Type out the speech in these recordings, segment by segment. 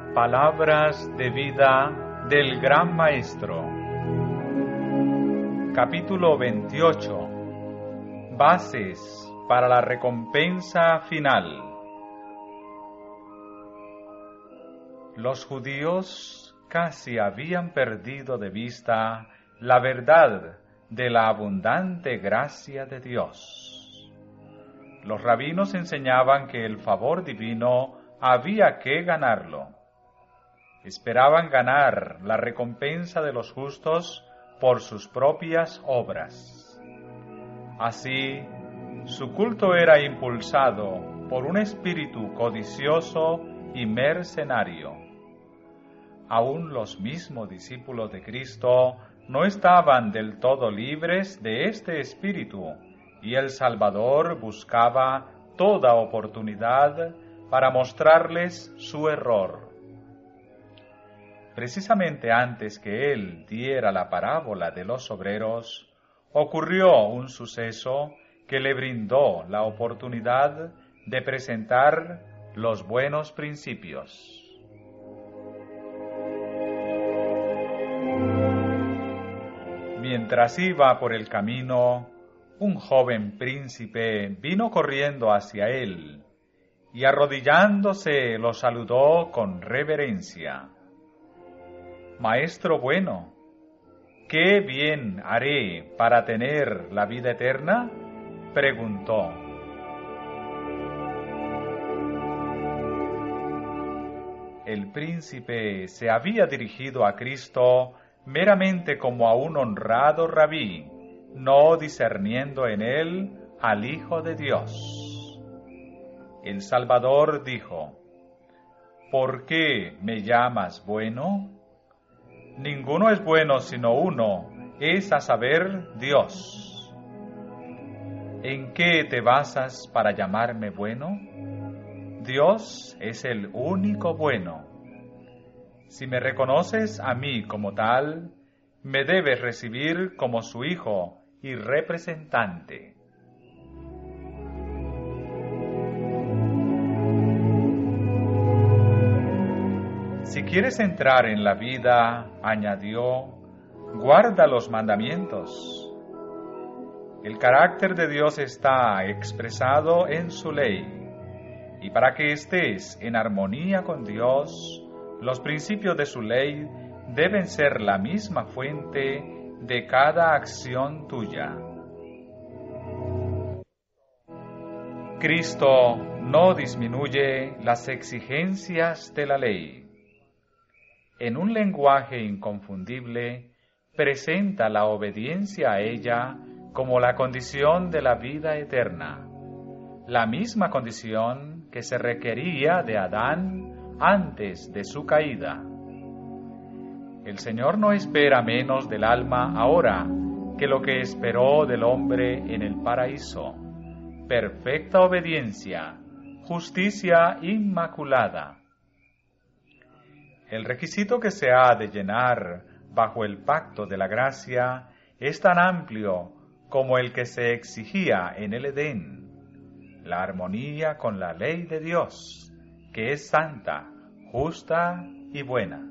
Palabras de vida del Gran Maestro. Capítulo 28. Bases para la recompensa final. Los judíos casi habían perdido de vista la verdad de la abundante gracia de Dios. Los rabinos enseñaban que el favor divino había que ganarlo. Esperaban ganar la recompensa de los justos por sus propias obras. Así, su culto era impulsado por un espíritu codicioso y mercenario. Aún los mismos discípulos de Cristo no estaban del todo libres de este espíritu, y el Salvador buscaba toda oportunidad para mostrarles su error. Precisamente antes que él diera la parábola de los obreros, ocurrió un suceso que le brindó la oportunidad de presentar los buenos principios. Mientras iba por el camino, un joven príncipe vino corriendo hacia él y arrodillándose lo saludó con reverencia. Maestro bueno, ¿qué bien haré para tener la vida eterna?, preguntó. El príncipe se había dirigido a Cristo meramente como a un honrado rabí, no discerniendo en él al Hijo de Dios. El Salvador dijo: ¿Por qué me llamas bueno? Ninguno es bueno sino uno, es a saber, Dios. ¿En qué te basas para llamarme bueno? Dios es el único bueno. Si me reconoces a mí como tal, me debes recibir como su hijo y representante. Si quieres entrar en la vida, añadió, guarda los mandamientos. El carácter de Dios está expresado en su ley, y para que estés en armonía con Dios, los principios de su ley deben ser la misma fuente de cada acción tuya. Cristo no disminuye las exigencias de la ley. En un lenguaje inconfundible, presenta la obediencia a ella como la condición de la vida eterna, la misma condición que se requería de Adán antes de su caída. El Señor no espera menos del alma ahora que lo que esperó del hombre en el paraíso: perfecta obediencia, justicia inmaculada. El requisito que se ha de llenar bajo el pacto de la gracia es tan amplio como el que se exigía en el Edén: la armonía con la ley de Dios, que es santa, justa y buena.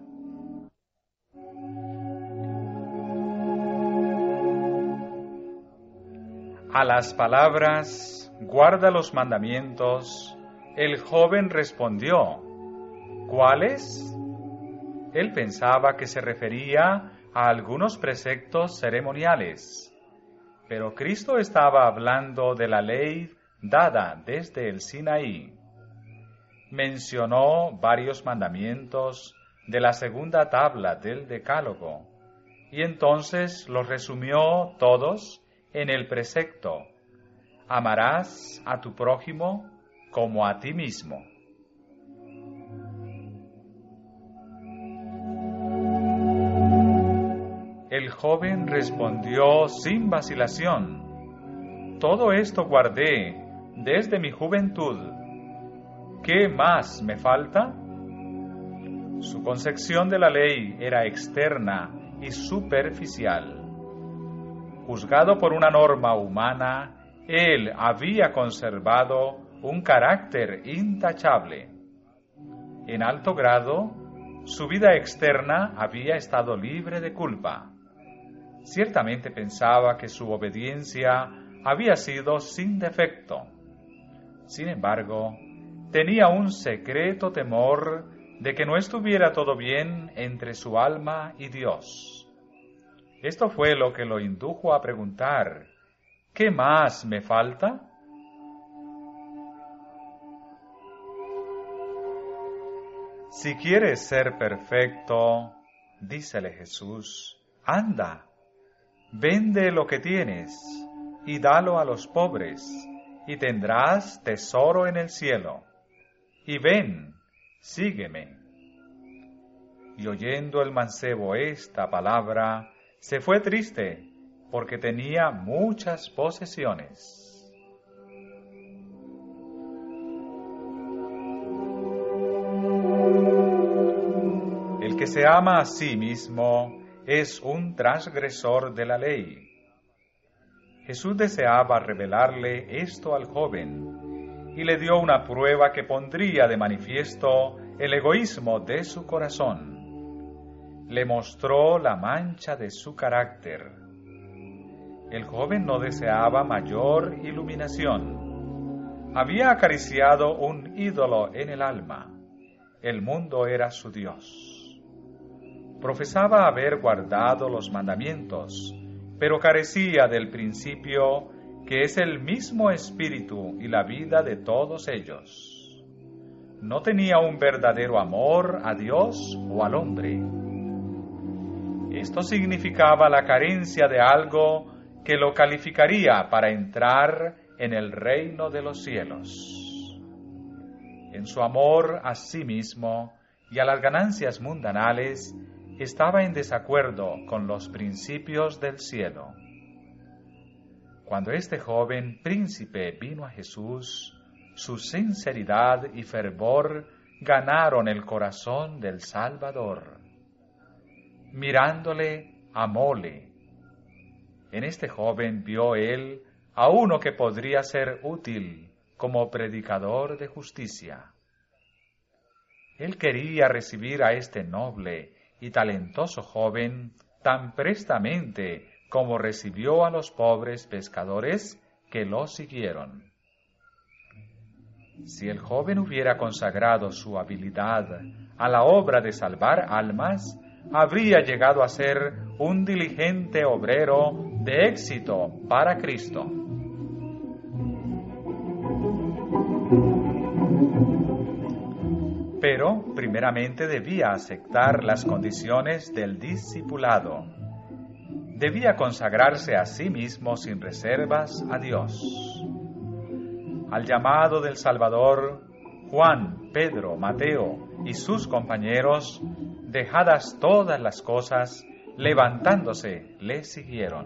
A las palabras, guarda los mandamientos, el joven respondió: ¿cuáles? Él pensaba que se refería a algunos preceptos ceremoniales, pero Cristo estaba hablando de la ley dada desde el Sinaí. Mencionó varios mandamientos de la segunda tabla del Decálogo, y entonces los resumió todos en el precepto: amarás a tu prójimo como a ti mismo. El joven respondió sin vacilación: todo esto guardé desde mi juventud. ¿Qué más me falta? Su concepción de la ley era externa y superficial. Juzgado por una norma humana, él había conservado un carácter intachable. En alto grado, Su vida externa había estado libre de culpa. Ciertamente pensaba que su obediencia había sido sin defecto. Sin embargo, tenía un secreto temor de que no estuviera todo bien entre su alma y Dios. Esto fue lo que lo indujo a preguntar: ¿qué más me falta? Si quieres ser perfecto, dícele Jesús, anda, vende lo que tienes y dalo a los pobres, y tendrás tesoro en el cielo. Y ven, sígueme. Y oyendo el mancebo esta palabra, se fue triste, porque tenía muchas posesiones. El que se ama a sí mismo es un transgresor de la ley. Jesús deseaba revelarle esto al joven y le dio una prueba que pondría de manifiesto el egoísmo de su corazón. Le mostró la mancha de su carácter. El joven no deseaba mayor iluminación. Había acariciado un ídolo en el alma. El mundo era su Dios. Profesaba haber guardado los mandamientos, pero carecía del principio que es el mismo espíritu y la vida de todos ellos. No tenía un verdadero amor a Dios o al hombre. Esto significaba la carencia de algo que lo calificaría para entrar en el reino de los cielos. En su amor a sí mismo y a las ganancias mundanales, estaba en desacuerdo con los principios del cielo. Cuando este joven príncipe vino a Jesús, su sinceridad y fervor ganaron el corazón del Salvador. Mirándole, amóle. En este joven vio él a uno que podría ser útil como predicador de justicia. Él quería recibir a este noble y talentoso joven tan prestamente como recibió a los pobres pescadores que lo siguieron. Si el joven hubiera consagrado su habilidad a la obra de salvar almas, habría llegado a ser un diligente obrero de éxito para Cristo. Pero primeramente debía aceptar las condiciones del discipulado. Debía consagrarse a sí mismo sin reservas a Dios. Al llamado del Salvador, Juan, Pedro, Mateo y sus compañeros, dejadas todas las cosas, levantándose, le siguieron.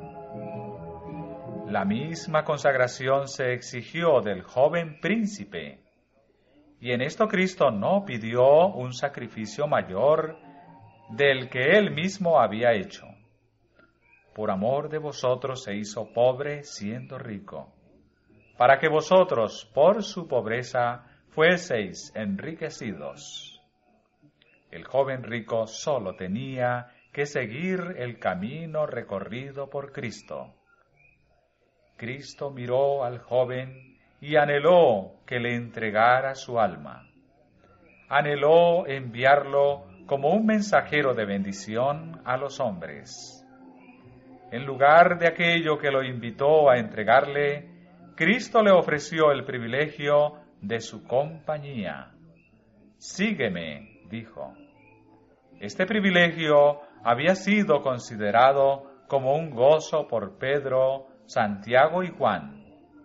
La misma consagración se exigió del joven príncipe. Y en esto Cristo no pidió un sacrificio mayor del que Él mismo había hecho. Por amor de vosotros se hizo pobre siendo rico, para que vosotros por su pobreza fueseis enriquecidos. El joven rico solo tenía que seguir el camino recorrido por Cristo. Cristo miró al joven y anheló que le entregara su alma. Anheló enviarlo como un mensajero de bendición a los hombres. En lugar de aquello que lo invitó a entregarle, Cristo le ofreció el privilegio de su compañía. Sígueme, dijo. Este privilegio había sido considerado como un gozo por Pedro, Santiago y Juan.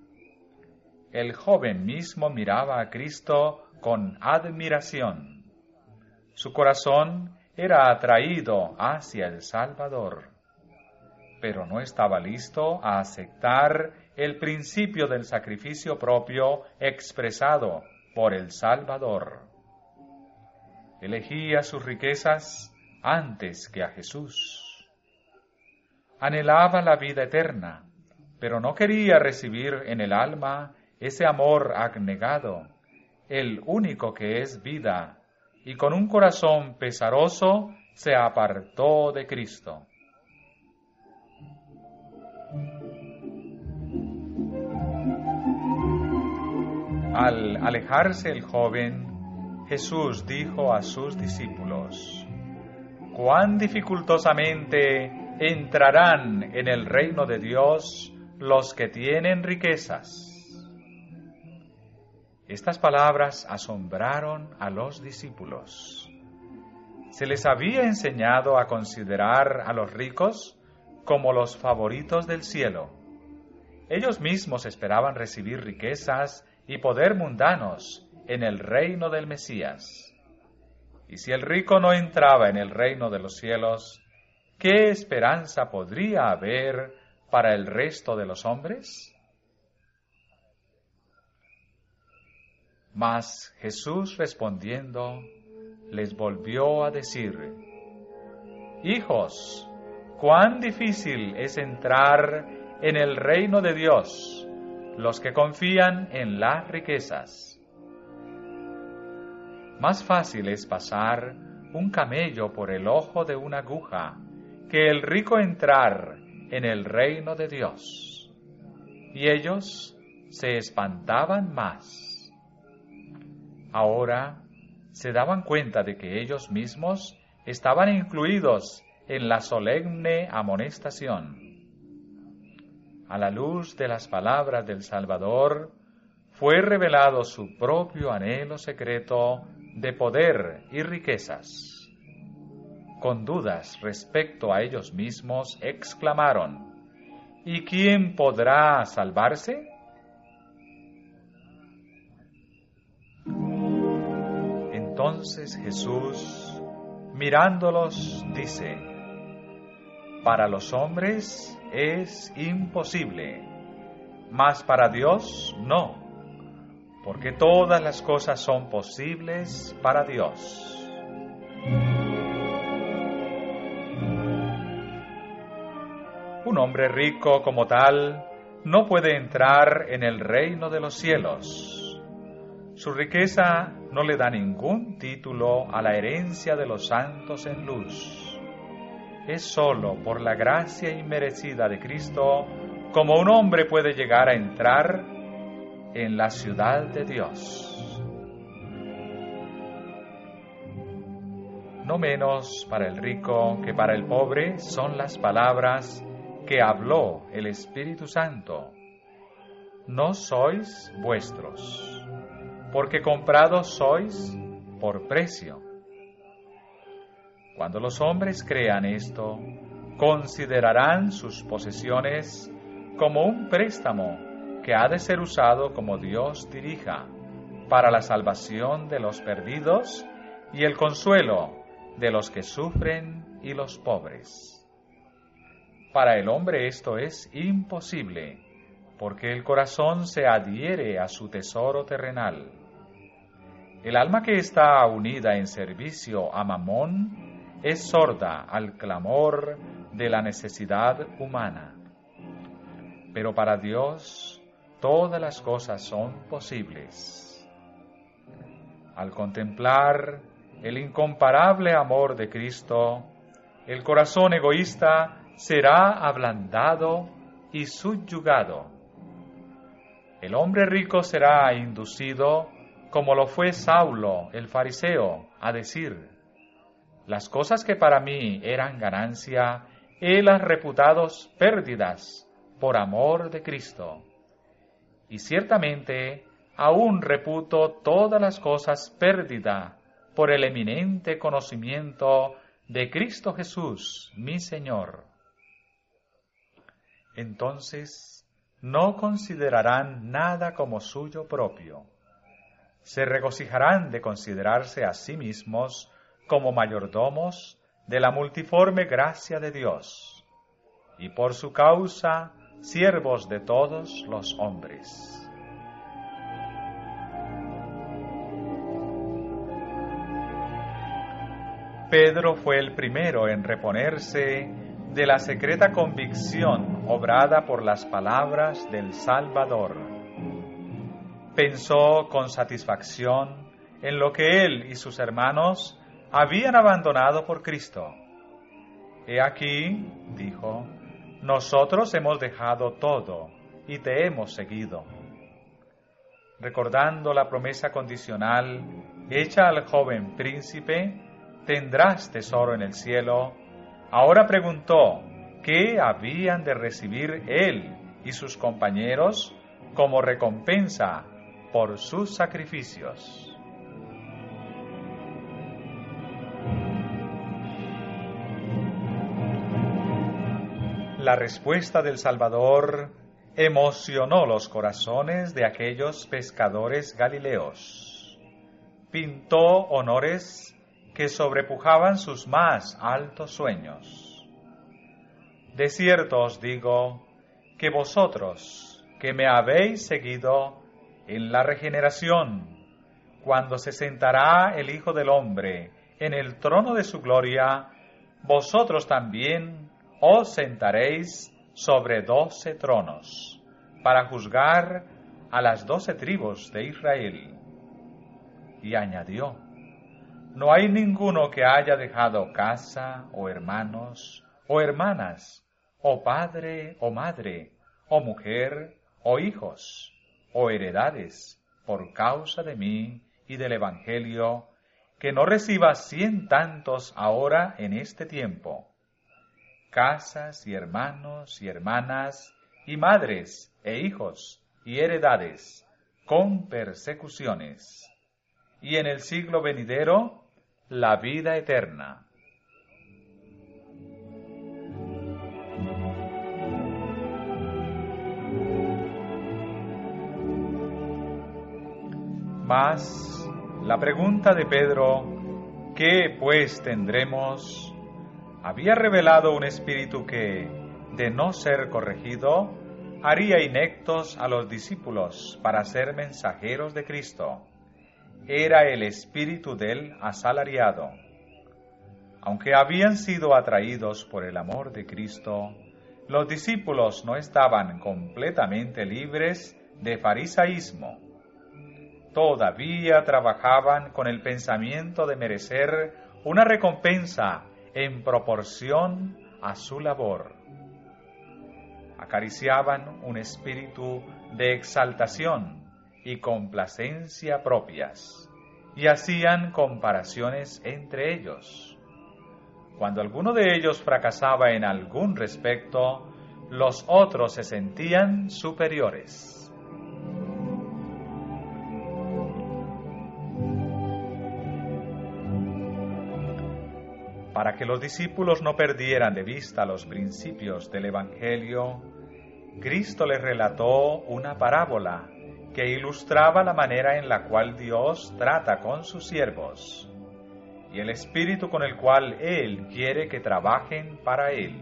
El joven mismo miraba a Cristo con admiración. Su corazón era atraído hacia el Salvador, pero no estaba listo a aceptar el principio del sacrificio propio expresado por el Salvador. Elegía sus riquezas antes que a Jesús. Anhelaba la vida eterna, pero no quería recibir en el alma ese amor abnegado, el único que es vida y con un corazón pesaroso se apartó de Cristo. Al alejarse el joven, Jesús dijo a sus discípulos: «Cuán dificultosamente entrarán en el reino de Dios los que tienen riquezas». Estas palabras asombraron a los discípulos. Se les había enseñado a considerar a los ricos como los favoritos del cielo. Ellos mismos esperaban recibir riquezas y poder mundanos en el reino del Mesías. Y si el rico no entraba en el reino de los cielos, ¿qué esperanza podría haber para el resto de los hombres? Mas Jesús respondiendo, les volvió a decir: «Hijos, cuán difícil es entrar en el reino de Dios los que confían en las riquezas. Más fácil es pasar un camello por el ojo de una aguja que el rico entrar en el reino de Dios». Y ellos se espantaban más. Ahora se daban cuenta de que ellos mismos estaban incluidos en la solemne amonestación. A la luz de las palabras del Salvador, fue revelado su propio anhelo secreto de poder y riquezas. Con dudas respecto a ellos mismos, exclamaron: «¿Y quién podrá salvarse?». Entonces Jesús, mirándolos, dice: «Para los hombres es imposible, mas para Dios no, porque todas las cosas son posibles para Dios». Un hombre rico como tal no puede entrar en el reino de los cielos. Su riqueza no le da ningún título a la herencia de los santos en luz. Es sólo por la gracia inmerecida de Cristo como un hombre puede llegar a entrar en la ciudad de Dios. No menos para el rico que para el pobre son las palabras que habló el Espíritu Santo: «No sois vuestros, porque comprados sois por precio». Cuando los hombres crean esto, considerarán sus posesiones como un préstamo que ha de ser usado como Dios dirija, para la salvación de los perdidos y el consuelo de los que sufren y los pobres. Para el hombre esto es imposible, porque el corazón se adhiere a su tesoro terrenal. El alma que está unida en servicio a Mamón es sorda al clamor de la necesidad humana. Pero para Dios todas las cosas son posibles. Al contemplar el incomparable amor de Cristo, el corazón egoísta será ablandado y subyugado. El hombre rico será inducido, como lo fue Saulo el fariseo, a decir: «Las cosas que para mí eran ganancia, helas reputados pérdidas por amor de Cristo. Y ciertamente aún reputo todas las cosas pérdida por el eminente conocimiento de Cristo Jesús, mi Señor». Entonces no considerarán nada como suyo propio. Se regocijarán de considerarse a sí mismos como mayordomos de la multiforme gracia de Dios, y por su causa siervos de todos los hombres. Pedro fue el primero en reponerse de la secreta convicción obrada por las palabras del Salvador. Pensó con satisfacción en lo que él y sus hermanos habían abandonado por Cristo. He aquí, dijo, nosotros hemos dejado todo y te hemos seguido. Recordando la promesa condicional hecha al joven príncipe, tendrás tesoro en el cielo, ahora preguntó qué habían de recibir él y sus compañeros como recompensa por sus sacrificios. La respuesta del Salvador emocionó los corazones de aquellos pescadores galileos. Pintó honores que sobrepujaban sus más altos sueños. De cierto os digo que vosotros, que me habéis seguido en la regeneración, cuando se sentará el Hijo del Hombre en el trono de su gloria, vosotros también os sentaréis sobre 12 tronos, para juzgar a las 12 tribus de Israel. Y añadió, no hay ninguno que haya dejado casa, o hermanos, o hermanas, o padre, o madre, o mujer, o hijos, o heredades, por causa de mí y del Evangelio, que no reciba 100 tantos ahora en este tiempo, casas y hermanos y hermanas, y madres e hijos y heredades, con persecuciones, y en el siglo venidero la vida eterna. Mas la pregunta de Pedro, ¿qué pues tendremos?, había revelado un espíritu que, de no ser corregido, haría ineptos a los discípulos para ser mensajeros de Cristo. Era el espíritu del asalariado. Aunque habían sido atraídos por el amor de Cristo, los discípulos no estaban completamente libres de farisaísmo. Todavía trabajaban con el pensamiento de merecer una recompensa en proporción a su labor. Acariciaban un espíritu de exaltación y complacencia propias, y hacían comparaciones entre ellos. Cuando alguno de ellos fracasaba en algún respecto, los otros se sentían superiores. Para que los discípulos no perdieran de vista los principios del Evangelio, Cristo les relató una parábola que ilustraba la manera en la cual Dios trata con sus siervos y el espíritu con el cual Él quiere que trabajen para Él.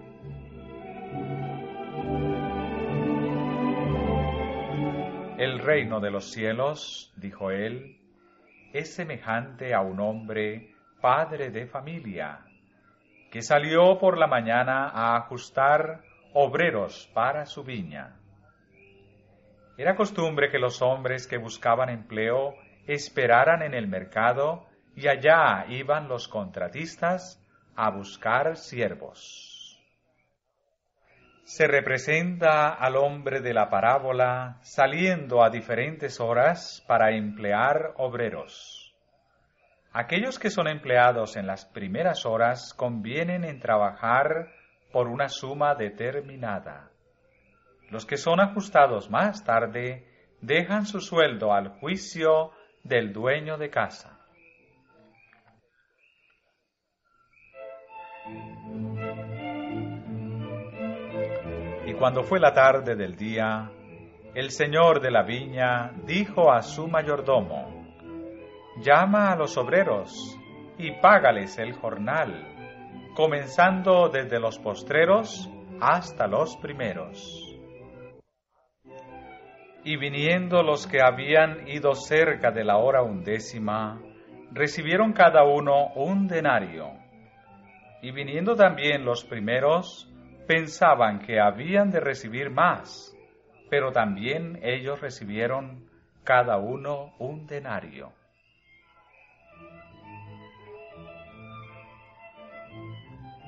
El reino de los cielos, dijo Él, es semejante a un hombre padre de familia, que salió por la mañana a ajustar obreros para su viña. Era costumbre que los hombres que buscaban empleo esperaran en el mercado y allá iban los contratistas a buscar siervos. Se representa al hombre de la parábola saliendo a diferentes horas para emplear obreros. Aquellos que son empleados en las primeras horas convienen en trabajar por una suma determinada. Los que son ajustados más tarde dejan su sueldo al juicio del dueño de casa. Y cuando fue la tarde del día, el señor de la viña dijo a su mayordomo: llama a los obreros y págales el jornal, comenzando desde los postreros hasta los primeros. Y viniendo los que habían ido cerca de la hora 11, recibieron cada uno 1 denario. Y viniendo también los primeros, pensaban que habían de recibir más, pero también ellos recibieron cada uno 1 denario.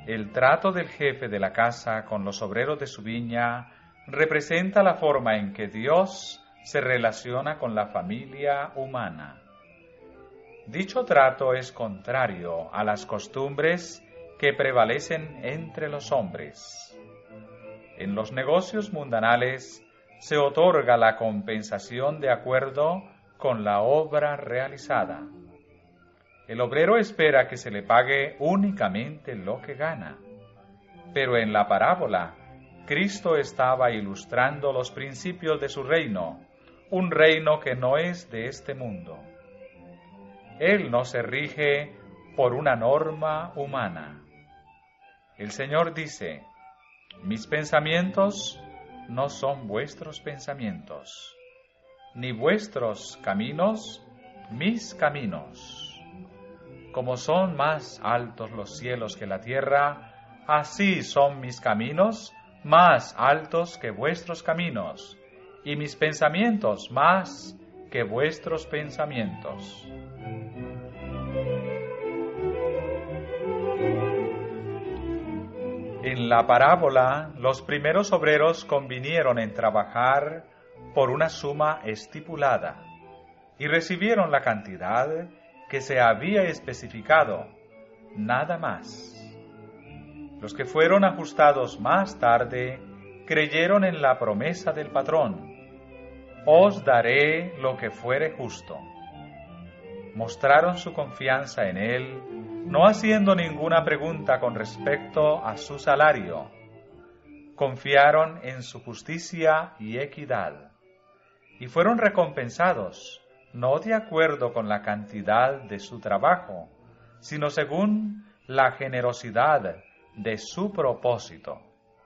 El trato del jefe de la casa con los obreros de su viña representa la forma en que Dios se relaciona con la familia humana. Dicho trato es contrario a las costumbres que prevalecen entre los hombres. En los negocios mundanales se otorga la compensación de acuerdo con la obra realizada. El obrero espera que se le pague únicamente lo que gana. Pero en la parábola, Cristo estaba ilustrando los principios de su reino, un reino que no es de este mundo. Él no se rige por una norma humana. El Señor dice: mis pensamientos no son vuestros pensamientos, ni vuestros caminos mis caminos. Como son más altos los cielos que la tierra, así son mis caminos más altos que vuestros caminos, y mis pensamientos más que vuestros pensamientos. En la parábola, los primeros obreros convinieron en trabajar por una suma estipulada y recibieron la cantidad que se había especificado, nada más. Los que fueron ajustados más tarde creyeron en la promesa del patrón: os daré lo que fuere justo. Mostraron su confianza en él, no haciendo ninguna pregunta con respecto a su salario. Confiaron en su justicia y equidad, y fueron recompensados, no de acuerdo con la cantidad de su trabajo, sino según la generosidad de su propósito.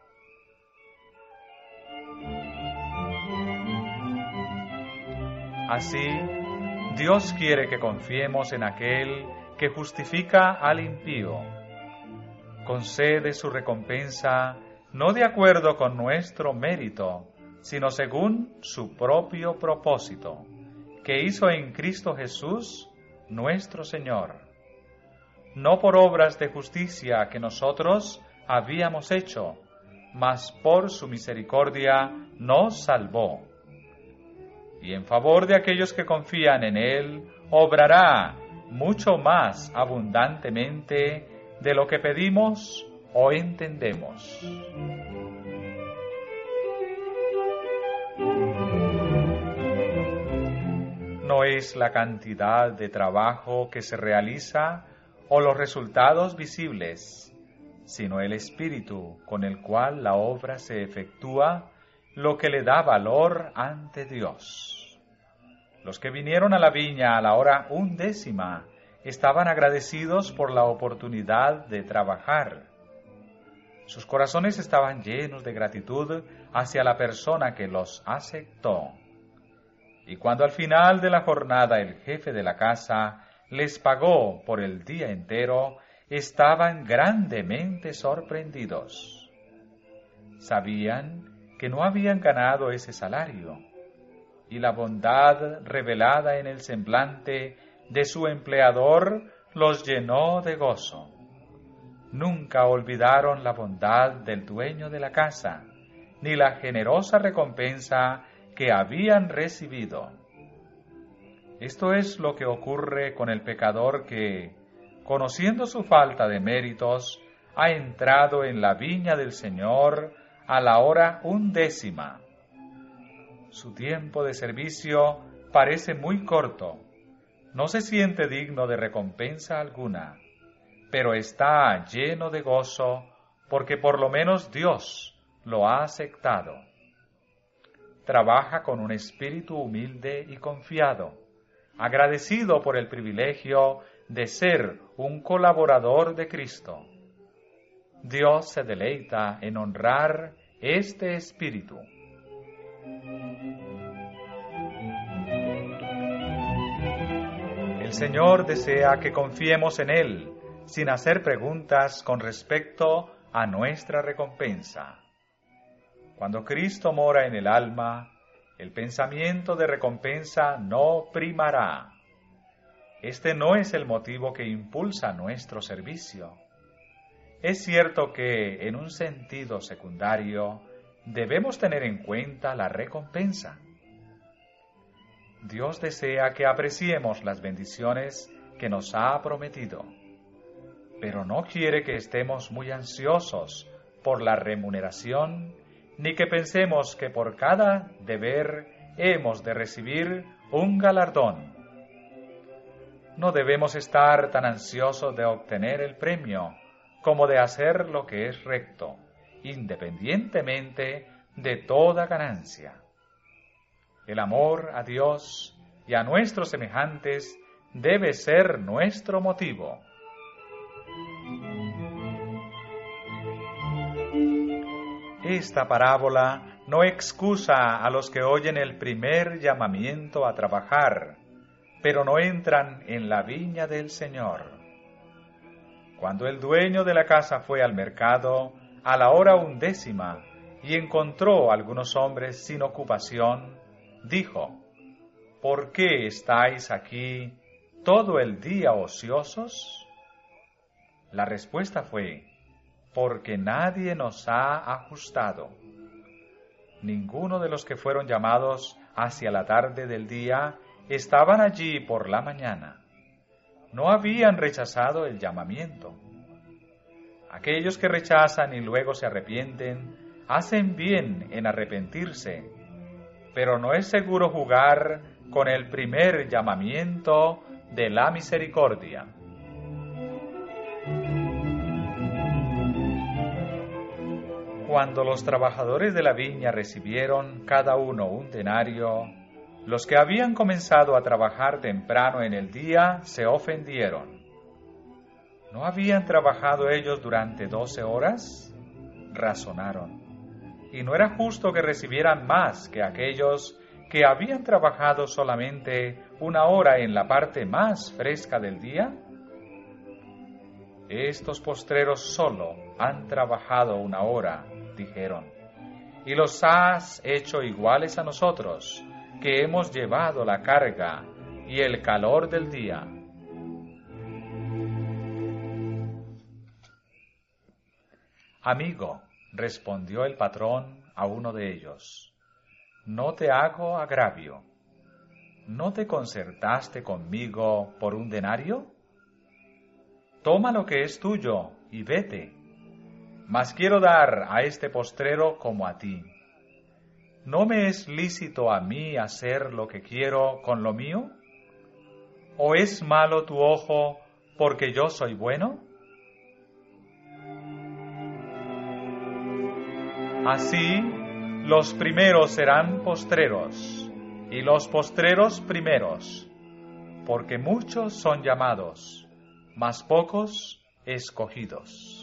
Así, Dios quiere que confiemos en aquel que justifica al impío. Concede su recompensa no de acuerdo con nuestro mérito, sino según su propio propósito, que hizo en Cristo Jesús, nuestro Señor. No por obras de justicia que nosotros habíamos hecho, mas por su misericordia nos salvó. Y en favor de aquellos que confían en Él, obrará mucho más abundantemente de lo que pedimos o entendemos. No es la cantidad de trabajo que se realiza o los resultados visibles, sino el espíritu con el cual la obra se efectúa lo que le da valor ante Dios. Los que vinieron a la viña a la hora 11 estaban agradecidos por la oportunidad de trabajar. Sus corazones estaban llenos de gratitud hacia la persona que los aceptó. Y cuando al final de la jornada el jefe de la casa les pagó por el día entero, estaban grandemente sorprendidos. Sabían que no habían ganado ese salario, y la bondad revelada en el semblante de su empleador los llenó de gozo. Nunca olvidaron la bondad del dueño de la casa, ni la generosa recompensa que habían recibido. Esto es lo que ocurre con el pecador que, conociendo su falta de méritos, ha entrado en la viña del Señor a la hora 11. Su tiempo de servicio parece muy corto, no se siente digno de recompensa alguna, pero está lleno de gozo porque por lo menos Dios lo ha aceptado. Trabaja con un espíritu humilde y confiado, agradecido por el privilegio de ser un colaborador de Cristo. Dios se deleita en honrar este espíritu. El Señor desea que confiemos en Él, sin hacer preguntas con respecto a nuestra recompensa. Cuando Cristo mora en el alma, el pensamiento de recompensa no primará. Este no es el motivo que impulsa nuestro servicio. es cierto que, en un sentido secundario, debemos tener en cuenta la recompensa. Dios desea que apreciemos las bendiciones que nos ha prometido, pero no quiere que estemos muy ansiosos por la remuneración, ni que pensemos que por cada deber hemos de recibir un galardón. No debemos estar tan ansiosos de obtener el premio como de hacer lo que es recto, independientemente de toda ganancia. El amor a Dios y a nuestros semejantes debe ser nuestro motivo. Esta parábola no excusa a los que oyen el primer llamamiento a trabajar, pero no entran en la viña del Señor. Cuando el dueño de la casa fue al mercado a la hora 11 y encontró algunos hombres sin ocupación, dijo: ¿Por qué estáis aquí todo el día ociosos? La respuesta fue: porque nadie nos ha ajustado. Ninguno de los que fueron llamados hacia la tarde del día estaban allí por la mañana. No habían rechazado el llamamiento. Aquellos que rechazan y luego se arrepienten, hacen bien en arrepentirse, pero no es seguro jugar con el primer llamamiento de la misericordia. Cuando los trabajadores de la viña recibieron cada uno un denario, los que habían comenzado a trabajar temprano en el día se ofendieron. ¿No habían trabajado ellos durante 12 horas? Razonaron. ¿Y no era justo que recibieran más que aquellos que habían trabajado solamente 1 hora en la parte más fresca del día? Estos postreros solo han trabajado 1 hora, dijeron, y los has hecho iguales a nosotros, que hemos llevado la carga y el calor del día. Amigo, respondió el patrón a uno de ellos, no te hago agravio. ¿No te concertaste conmigo por un denario? Toma lo que es tuyo y vete. Mas quiero dar a este postrero como a ti. ¿No me es lícito a mí hacer lo que quiero con lo mío? ¿O es malo tu ojo porque yo soy bueno? Así, los primeros serán postreros, y los postreros primeros, porque muchos son llamados, mas pocos escogidos.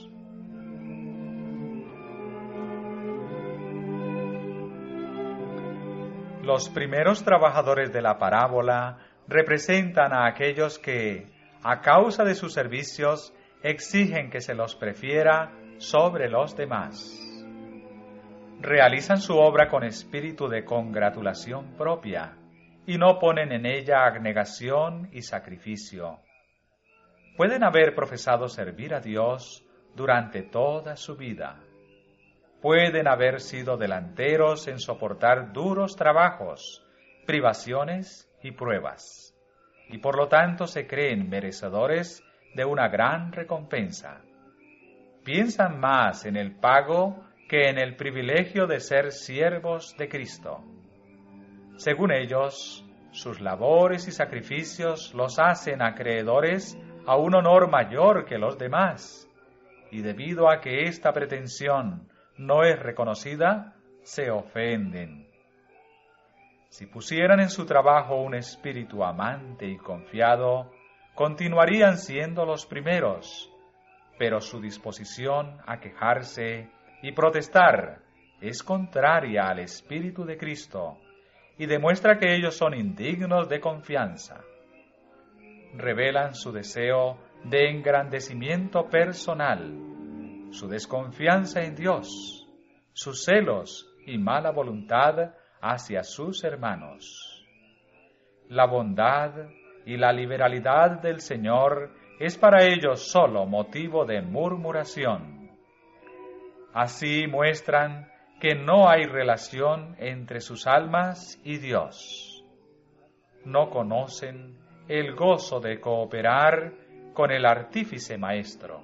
Los primeros trabajadores de la parábola representan a aquellos que, a causa de sus servicios, exigen que se los prefiera sobre los demás. Realizan su obra con espíritu de congratulación propia y no ponen en ella abnegación y sacrificio. Pueden haber profesado servir a Dios durante toda su vida. Pueden haber sido delanteros en soportar duros trabajos, privaciones y pruebas, y por lo tanto se creen merecedores de una gran recompensa. Piensan más en el pago que en el privilegio de ser siervos de Cristo. Según ellos, sus labores y sacrificios los hacen acreedores a un honor mayor que los demás, y debido a que esta pretensión no es reconocida, se ofenden. Si pusieran en su trabajo un espíritu amante y confiado, continuarían siendo los primeros, pero su disposición a quejarse y protestar es contraria al Espíritu de Cristo y demuestra que ellos son indignos de confianza. Revelan su deseo de engrandecimiento personal, su desconfianza en Dios, sus celos y mala voluntad hacia sus hermanos. La bondad y la liberalidad del Señor es para ellos solo motivo de murmuración. Así muestran que no hay relación entre sus almas y Dios. No conocen el gozo de cooperar con el artífice maestro.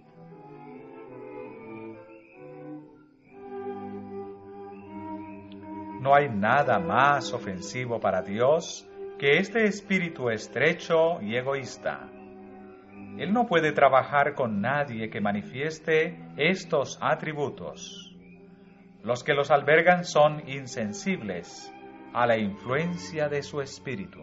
No hay nada más ofensivo para Dios que este espíritu estrecho y egoísta. Él no puede trabajar con nadie que manifieste estos atributos. Los que los albergan son insensibles a la influencia de su espíritu.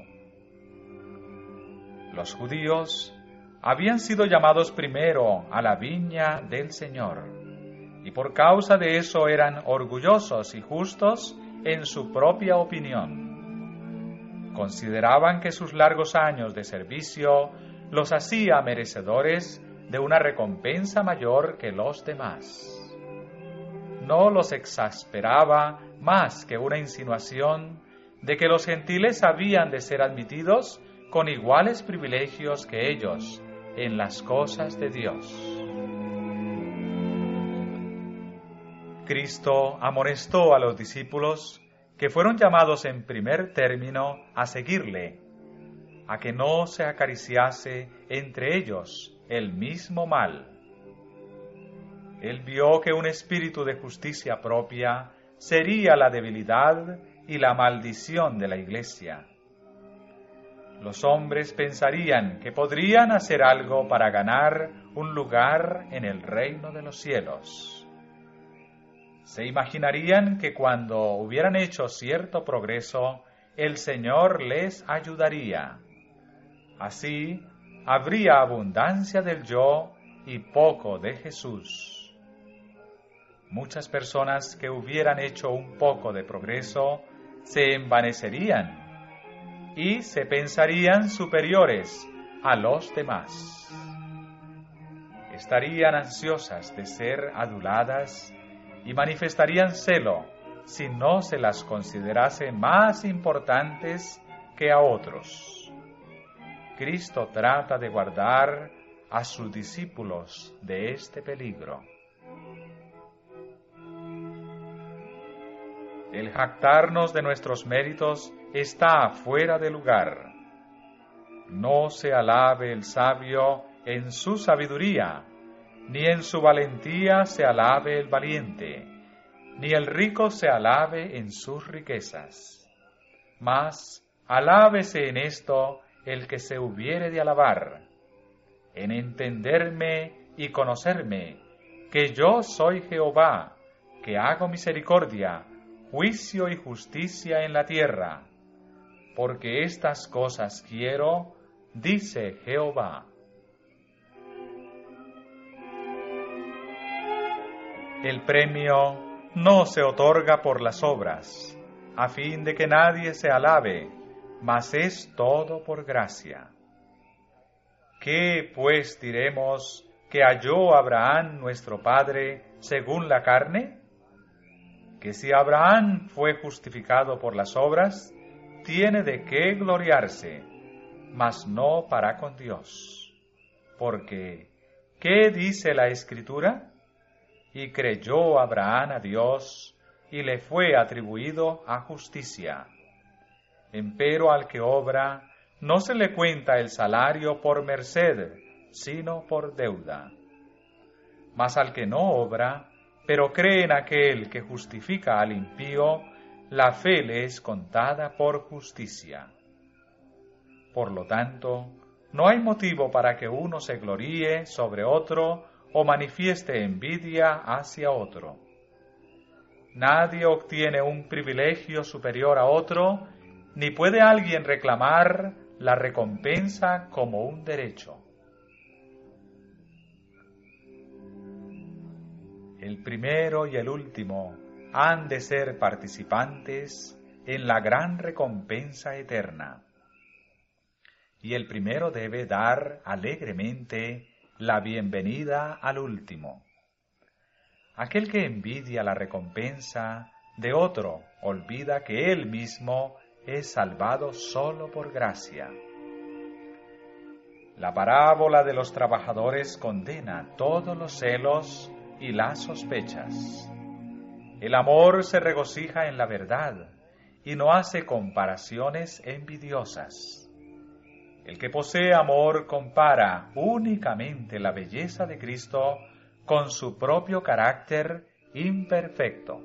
Los judíos habían sido llamados primero a la viña del Señor, y por causa de eso eran orgullosos y justos en su propia opinión. Consideraban que sus largos años de servicio los hacía merecedores de una recompensa mayor que los demás. No los exasperaba más que una insinuación de que los gentiles habían de ser admitidos con iguales privilegios que ellos en las cosas de Dios. Cristo amonestó a los discípulos que fueron llamados en primer término a seguirle, a que no se acariciase entre ellos el mismo mal. Él vio que un espíritu de justicia propia sería la debilidad y la maldición de la Iglesia. Los hombres pensarían que podrían hacer algo para ganar un lugar en el reino de los cielos. Se imaginarían que cuando hubieran hecho cierto progreso, el Señor les ayudaría. Así, habría abundancia del yo y poco de Jesús. Muchas personas que hubieran hecho un poco de progreso se envanecerían y se pensarían superiores a los demás. Estarían ansiosas de ser aduladas y manifestarían celo si no se las considerase más importantes que a otros. Cristo trata de guardar a sus discípulos de este peligro. El jactarnos de nuestros méritos está fuera de lugar. No se alabe el sabio en su sabiduría, ni en su valentía se alabe el valiente, ni el rico se alabe en sus riquezas. Mas alábese en esto el que se hubiere de alabar, en entenderme y conocerme, que yo soy Jehová, que hago misericordia, juicio y justicia en la tierra, porque estas cosas quiero, dice Jehová. El premio no se otorga por las obras, a fin de que nadie se alabe, mas es todo por gracia. ¿Qué, pues, diremos que halló Abraham nuestro padre según la carne? Que si Abraham fue justificado por las obras, tiene de qué gloriarse, mas no para con Dios. Porque, ¿qué dice la Escritura? Y creyó Abraham a Dios, y le fue atribuido a justicia. Empero al que obra, no se le cuenta el salario por merced, sino por deuda. Mas al que no obra, pero cree en aquel que justifica al impío, la fe le es contada por justicia. Por lo tanto, no hay motivo para que uno se gloríe sobre otro o manifieste envidia hacia otro. Nadie obtiene un privilegio superior a otro, ni puede alguien reclamar la recompensa como un derecho. El primero y el último han de ser participantes en la gran recompensa eterna. Y el primero debe dar alegremente la bienvenida al último. Aquel que envidia la recompensa de otro olvida que él mismo es salvado solo por gracia. La parábola de los trabajadores condena todos los celos y las sospechas. El amor se regocija en la verdad y no hace comparaciones envidiosas. El que posee amor compara únicamente la belleza de Cristo con su propio carácter imperfecto.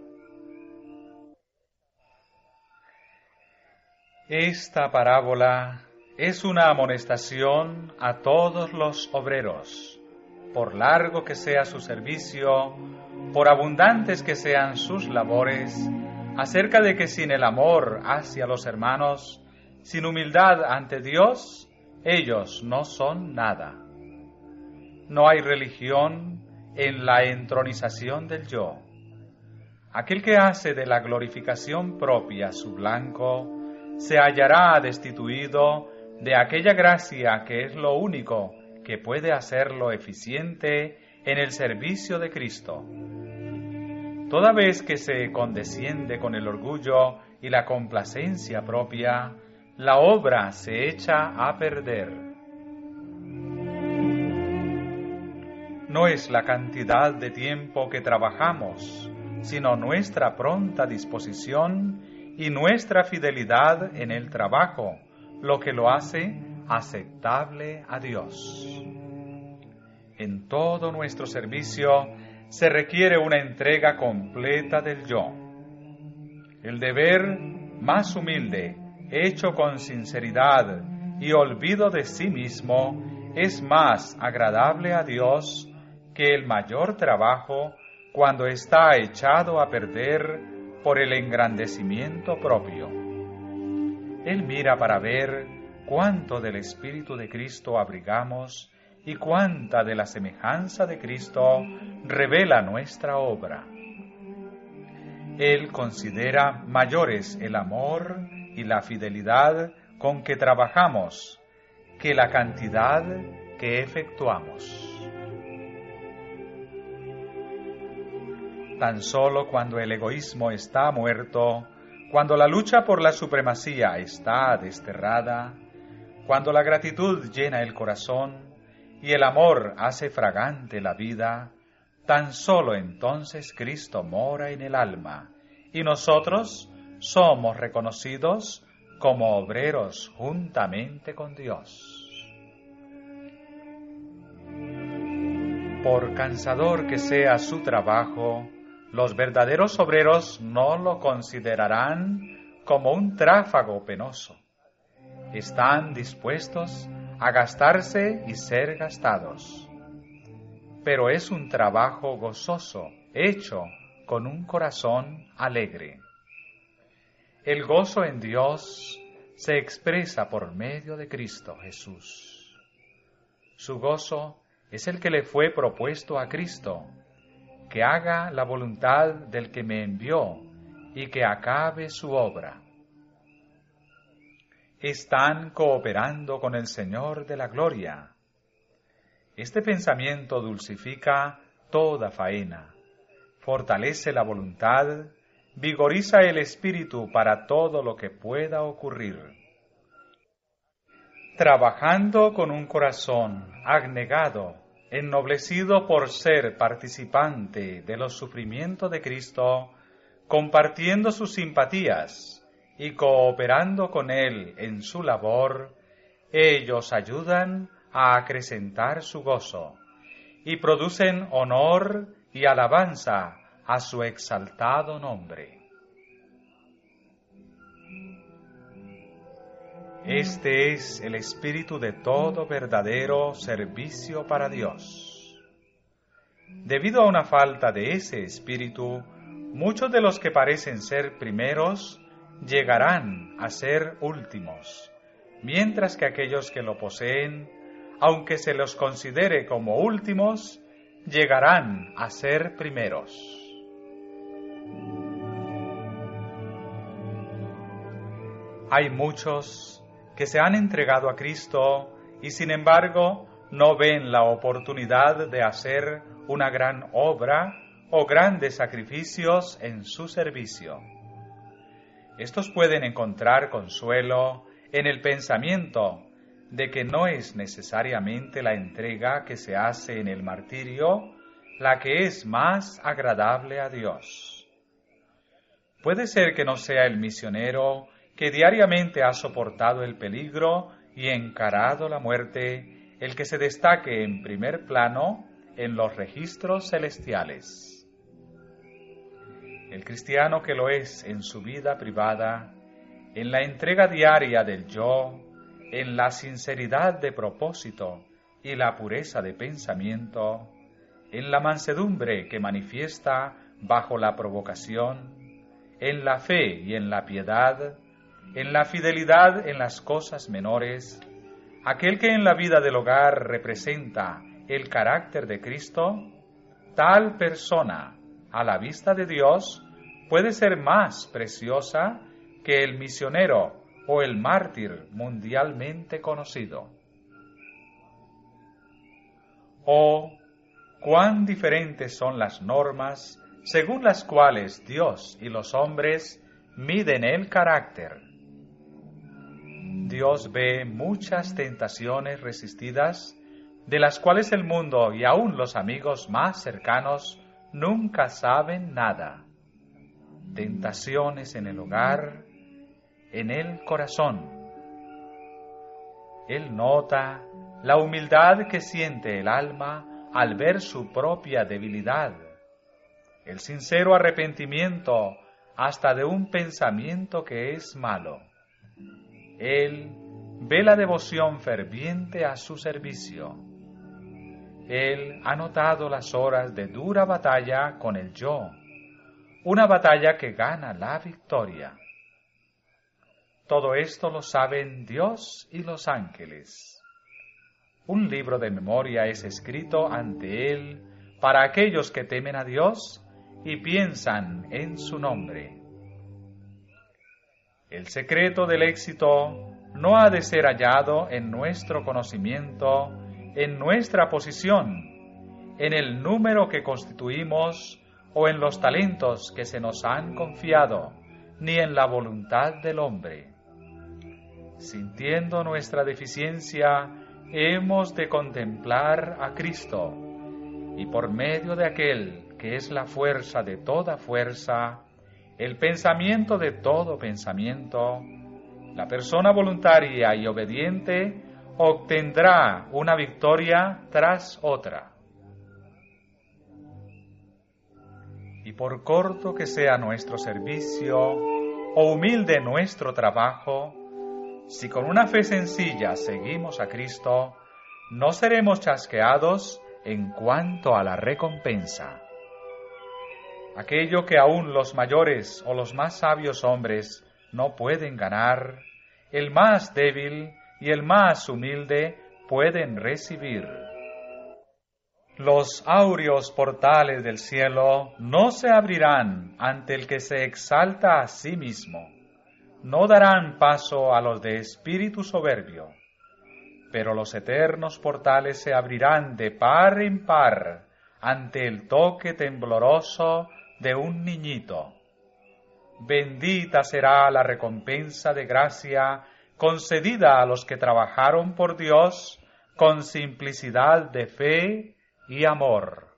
Esta parábola es una amonestación a todos los obreros, por largo que sea su servicio, por abundantes que sean sus labores, acerca de que sin el amor hacia los hermanos, sin humildad ante Dios, ellos no son nada. No hay religión en la entronización del yo. Aquel que hace de la glorificación propia su blanco, se hallará destituido de aquella gracia que es lo único que puede hacerlo eficiente en el servicio de Cristo. Toda vez que se condesciende con el orgullo y la complacencia propia, la obra se echa a perder. No es la cantidad de tiempo que trabajamos, sino nuestra pronta disposición y nuestra fidelidad en el trabajo, lo que lo hace aceptable a Dios. En todo nuestro servicio se requiere una entrega completa del yo. El deber más humilde, hecho con sinceridad y olvido de sí mismo, es más agradable a Dios que el mayor trabajo cuando está echado a perder por el engrandecimiento propio. Él mira para ver cuánto del Espíritu de Cristo abrigamos y cuánta de la semejanza de Cristo revela nuestra obra. Él considera mayores el amor y la fidelidad con que trabajamos que la cantidad que efectuamos. Tan solo cuando el egoísmo está muerto, cuando la lucha por la supremacía está desterrada, cuando la gratitud llena el corazón y el amor hace fragante la vida, tan solo entonces Cristo mora en el alma y nosotros somos reconocidos como obreros juntamente con Dios. Por cansador que sea su trabajo, los verdaderos obreros no lo considerarán como un tráfago penoso. Están dispuestos a gastarse y ser gastados. Pero es un trabajo gozoso, hecho con un corazón alegre. El gozo en Dios se expresa por medio de Cristo Jesús. Su gozo es el que le fue propuesto a Cristo, que haga la voluntad del que me envió y que acabe su obra. Están cooperando con el Señor de la gloria. Este pensamiento dulcifica toda faena, fortalece la voluntad, vigoriza el espíritu para todo lo que pueda ocurrir. Trabajando con un corazón abnegado, ennoblecido por ser participante de los sufrimientos de Cristo, compartiendo sus simpatías y cooperando con Él en su labor, ellos ayudan a acrecentar su gozo y producen honor y alabanza a su exaltado nombre. Este es el espíritu de todo verdadero servicio para Dios. Debido a una falta de ese espíritu, muchos de los que parecen ser primeros llegarán a ser últimos, mientras que aquellos que lo poseen, aunque se los considere como últimos, llegarán a ser primeros. Hay muchos que se han entregado a Cristo y sin embargo no ven la oportunidad de hacer una gran obra o grandes sacrificios en su servicio. Estos pueden encontrar consuelo en el pensamiento de que no es necesariamente la entrega que se hace en el martirio la que es más agradable a Dios. Puede ser que no sea el misionero que diariamente ha soportado el peligro y encarado la muerte el que se destaque en primer plano en los registros celestiales. El cristiano que lo es en su vida privada, en la entrega diaria del yo, en la sinceridad de propósito y la pureza de pensamiento, en la mansedumbre que manifiesta bajo la provocación, en la fe y en la piedad, en la fidelidad en las cosas menores, aquel que en la vida del hogar representa el carácter de Cristo, tal persona, a la vista de Dios, puede ser más preciosa que el misionero o el mártir mundialmente conocido. Oh, cuán diferentes son las normas según las cuales Dios y los hombres miden el carácter. Dios ve muchas tentaciones resistidas, de las cuales el mundo y aun los amigos más cercanos nunca saben nada. Tentaciones en el hogar, en el corazón. Él nota la humildad que siente el alma al ver su propia debilidad, el sincero arrepentimiento hasta de un pensamiento que es malo. Él ve la devoción ferviente a su servicio. Él ha notado las horas de dura batalla con el yo, una batalla que gana la victoria. Todo esto lo saben Dios y los ángeles. Un libro de memoria es escrito ante Él para aquellos que temen a Dios y piensan en su nombre. El secreto del éxito no ha de ser hallado en nuestro conocimiento, en nuestra posición, en el número que constituimos o en los talentos que se nos han confiado, ni en la voluntad del hombre. Sintiendo nuestra deficiencia, hemos de contemplar a Cristo, y por medio de aquel que es la fuerza de toda fuerza, el pensamiento de todo pensamiento, la persona voluntaria y obediente obtendrá una victoria tras otra. Y por corto que sea nuestro servicio o humilde nuestro trabajo, si con una fe sencilla seguimos a Cristo, no seremos chasqueados en cuanto a la recompensa. Aquello que aún los mayores o los más sabios hombres no pueden ganar, el más débil y el más humilde pueden recibir. Los áureos portales del cielo no se abrirán ante el que se exalta a sí mismo, no darán paso a los de espíritu soberbio, pero los eternos portales se abrirán de par en par ante el toque tembloroso de un niñito. Bendita será la recompensa de gracia concedida a los que trabajaron por Dios con simplicidad de fe y amor.